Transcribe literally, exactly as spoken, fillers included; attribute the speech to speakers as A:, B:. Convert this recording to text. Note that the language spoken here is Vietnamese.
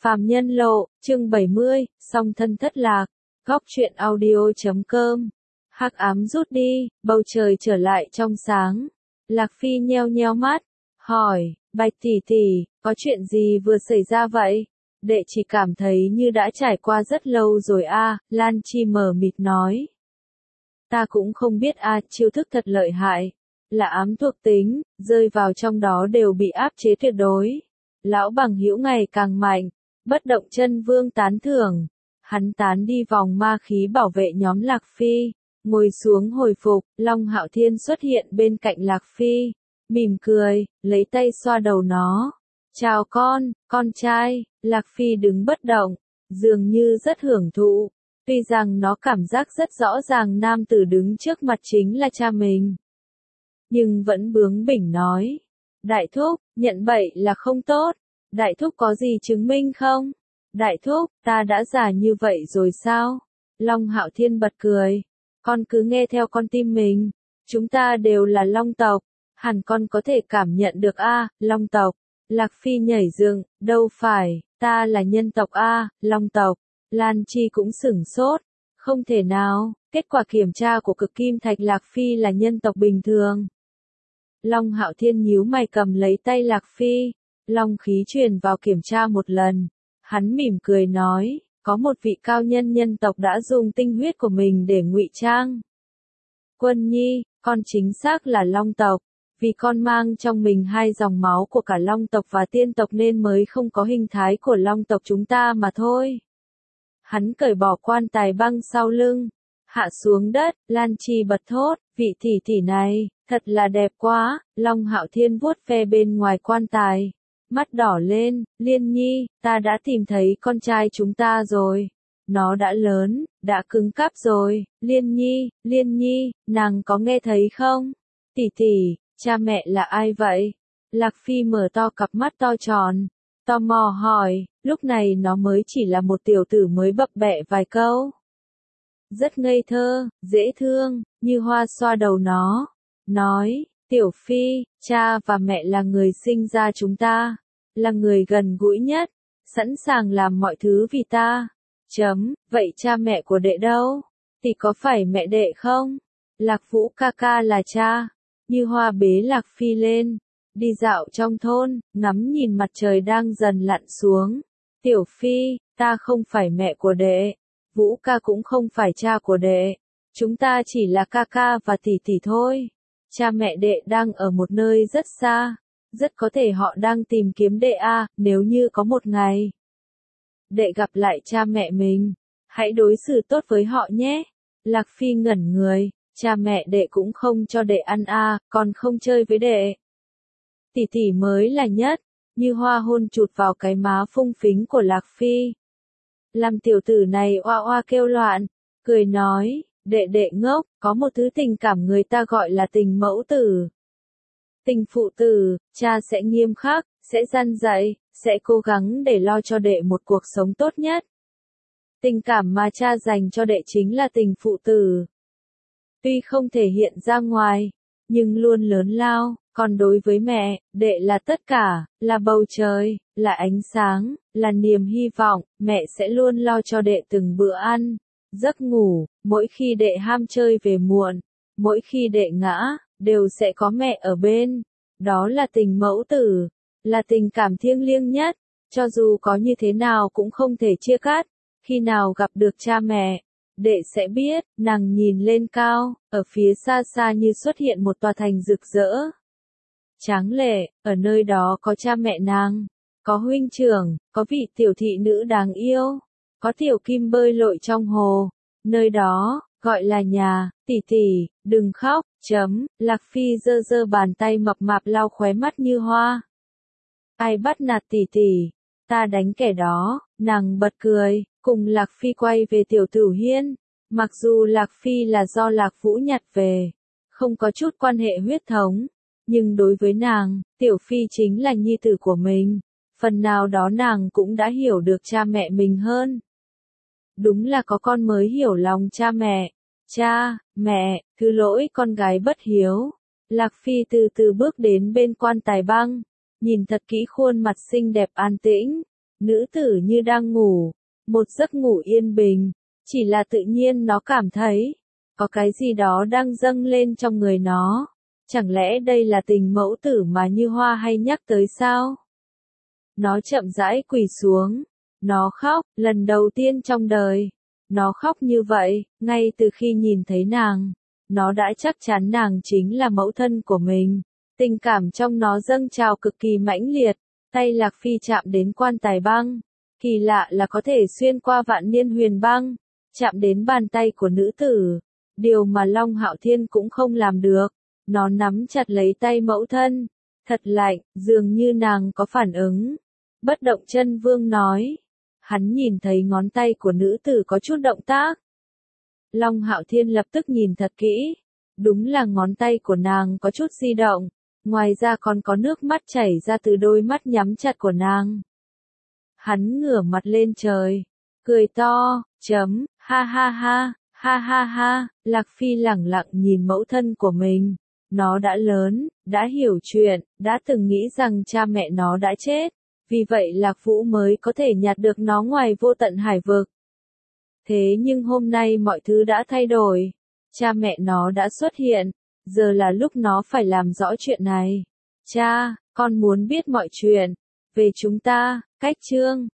A: Phàm Nhân Lộ, chương bảy mươi, song thân thất lạc. Góc truyện audio chấm com. Hắc ám rút đi, bầu trời trở lại trong sáng. Lạc Phi nheo nheo mắt, hỏi, Bạch tỷ tỷ, có chuyện gì vừa xảy ra vậy? Đệ chỉ cảm thấy như đã trải qua rất lâu rồi a. Lan Chi mờ mịt nói. Ta cũng không biết a, chiêu thức thật lợi hại. Là ám thuộc tính, rơi vào trong đó đều bị áp chế tuyệt đối. Lão bằng hữu ngày càng mạnh. Bất động chân vương tán thưởng. Hắn tán đi vòng ma khí bảo vệ nhóm Lạc Phi. Ngồi xuống hồi phục, Long Hạo Thiên xuất hiện bên cạnh Lạc Phi. Mỉm cười, lấy tay xoa đầu nó. Chào con, con trai. Lạc Phi đứng bất động, dường như rất hưởng thụ. Tuy rằng nó cảm giác rất rõ ràng nam tử đứng trước mặt chính là cha mình. Nhưng vẫn bướng bỉnh nói. Đại thúc, nhận bậy là không tốt. Đại thúc có gì chứng minh không? Đại thúc, ta đã già như vậy rồi sao? Long Hạo Thiên bật cười. Con cứ nghe theo con tim mình. Chúng ta đều là Long tộc. Hẳn con có thể cảm nhận được a, Long tộc. Lạc Phi nhảy dựng, đâu phải, ta là nhân tộc a, Long tộc. Lan Chi cũng sửng sốt. Không thể nào, kết quả kiểm tra của cực kim thạch Lạc Phi là nhân tộc bình thường. Long Hạo Thiên nhíu mày cầm lấy tay Lạc Phi. Long khí truyền vào kiểm tra một lần. Hắn mỉm cười nói, có một vị cao nhân nhân tộc đã dùng tinh huyết của mình để ngụy trang. Quân Nhi, con chính xác là Long tộc. Vì con mang trong mình hai dòng máu của cả Long tộc và tiên tộc nên mới không có hình thái của Long tộc chúng ta mà thôi. Hắn cởi bỏ quan tài băng sau lưng. Hạ xuống đất, Lan Chi bật thốt, vị tỷ tỷ này, thật là đẹp quá. Long Hạo Thiên vuốt ve bên ngoài quan tài. Mắt đỏ lên, Liên Nhi, ta đã tìm thấy con trai chúng ta rồi. Nó đã lớn, đã cứng cáp rồi. Liên Nhi, Liên Nhi, nàng có nghe thấy không? Tỷ tỷ, cha mẹ là ai vậy? Lạc Phi mở to cặp mắt to tròn. Tò mò hỏi, lúc này nó mới chỉ là một tiểu tử mới bập bẹ vài câu. Rất ngây thơ, dễ thương, như hoa xoa đầu nó. Nói, Tiểu Phi, cha và mẹ là người sinh ra chúng ta. Là người gần gũi nhất. Sẵn sàng làm mọi thứ vì ta. Chấm, vậy cha mẹ của đệ đâu? Thì có phải mẹ đệ không? Lạc Vũ ca ca là cha. Như hoa bế Lạc Phi lên. Đi dạo trong thôn, ngắm nhìn mặt trời đang dần lặn xuống. Tiểu Phi, ta không phải mẹ của đệ. Vũ ca cũng không phải cha của đệ. Chúng ta chỉ là ca ca và tỷ tỷ thôi. Cha mẹ đệ đang ở một nơi rất xa. Rất có thể họ đang tìm kiếm đệ a, nếu như có một ngày đệ gặp lại cha mẹ mình, hãy đối xử tốt với họ nhé. Lạc Phi ngẩn người, cha mẹ đệ cũng không cho đệ ăn a, còn không chơi với đệ. Tỷ tỷ mới là nhất. Như hoa hôn chụt vào cái má phung phính của Lạc Phi. Làm tiểu tử này oa oa kêu loạn, cười nói, đệ đệ ngốc, có một thứ tình cảm người ta gọi là tình mẫu tử. Tình phụ tử, cha sẽ nghiêm khắc, sẽ răn dạy, sẽ cố gắng để lo cho đệ một cuộc sống tốt nhất. Tình cảm mà cha dành cho đệ chính là tình phụ tử. Tuy không thể hiện ra ngoài, nhưng luôn lớn lao, còn đối với mẹ, đệ là tất cả, là bầu trời, là ánh sáng, là niềm hy vọng, mẹ sẽ luôn lo cho đệ từng bữa ăn, giấc ngủ, mỗi khi đệ ham chơi về muộn, mỗi khi đệ ngã, đều sẽ có mẹ ở bên. Đó là tình mẫu tử, là tình cảm thiêng liêng nhất, cho dù có như thế nào cũng không thể chia cắt. Khi nào gặp được cha mẹ, đệ sẽ biết. Nàng nhìn lên cao, ở phía xa xa như xuất hiện một tòa thành rực rỡ. Tráng lệ, ở nơi đó có cha mẹ nàng, có huynh trưởng, có vị tiểu thị nữ đáng yêu, có tiểu kim bơi lội trong hồ. Nơi đó, gọi là nhà. Tỷ tỷ, đừng khóc, chấm. Lạc Phi giơ giơ bàn tay mập mạp lau khóe mắt như hoa. Ai bắt nạt tỷ tỷ? Ta đánh kẻ đó. Nàng bật cười, cùng Lạc Phi quay về tiểu tử hiên. Mặc dù Lạc Phi là do Lạc Vũ nhặt về, không có chút quan hệ huyết thống, nhưng đối với nàng, Tiểu Phi chính là nhi tử của mình. Phần nào đó nàng cũng đã hiểu được cha mẹ mình hơn. Đúng là có con mới hiểu lòng cha mẹ. Cha, mẹ, thứ lỗi con gái bất hiếu. Lạc Phi từ từ bước đến bên quan tài băng, nhìn thật kỹ khuôn mặt xinh đẹp an tĩnh. Nữ tử như đang ngủ, một giấc ngủ yên bình, chỉ là tự nhiên nó cảm thấy, có cái gì đó đang dâng lên trong người nó. Chẳng lẽ đây là tình mẫu tử mà Như Hoa hay nhắc tới sao? Nó chậm rãi quỳ xuống, nó khóc, lần đầu tiên trong đời. Nó khóc như vậy, ngay từ khi nhìn thấy nàng, nó đã chắc chắn nàng chính là mẫu thân của mình. Tình cảm trong nó dâng trào cực kỳ mãnh liệt, tay Lạc Phi chạm đến quan tài băng. Kỳ lạ là có thể xuyên qua vạn niên huyền băng, chạm đến bàn tay của nữ tử. Điều mà Long Hạo Thiên cũng không làm được. Nó nắm chặt lấy tay mẫu thân, thật lạnh, dường như nàng có phản ứng. Bất động chân vương nói. Hắn nhìn thấy ngón tay của nữ tử có chút động tác. Long Hạo Thiên lập tức nhìn thật kỹ. Đúng là ngón tay của nàng có chút di động. Ngoài ra còn có nước mắt chảy ra từ đôi mắt nhắm chặt của nàng. Hắn ngửa mặt lên trời, cười to, chấm, ha ha ha, ha ha ha. Lạc Phi lẳng lặng nhìn mẫu thân của mình. Nó đã lớn, đã hiểu chuyện, đã từng nghĩ rằng cha mẹ nó đã chết. Vì vậy Lạc Vũ mới có thể nhặt được nó ngoài vô tận hải vực. Thế nhưng hôm nay mọi thứ đã thay đổi. Cha mẹ nó đã xuất hiện. Giờ là lúc nó phải làm rõ chuyện này. Cha, con muốn biết mọi chuyện. Về chúng ta, cách chương.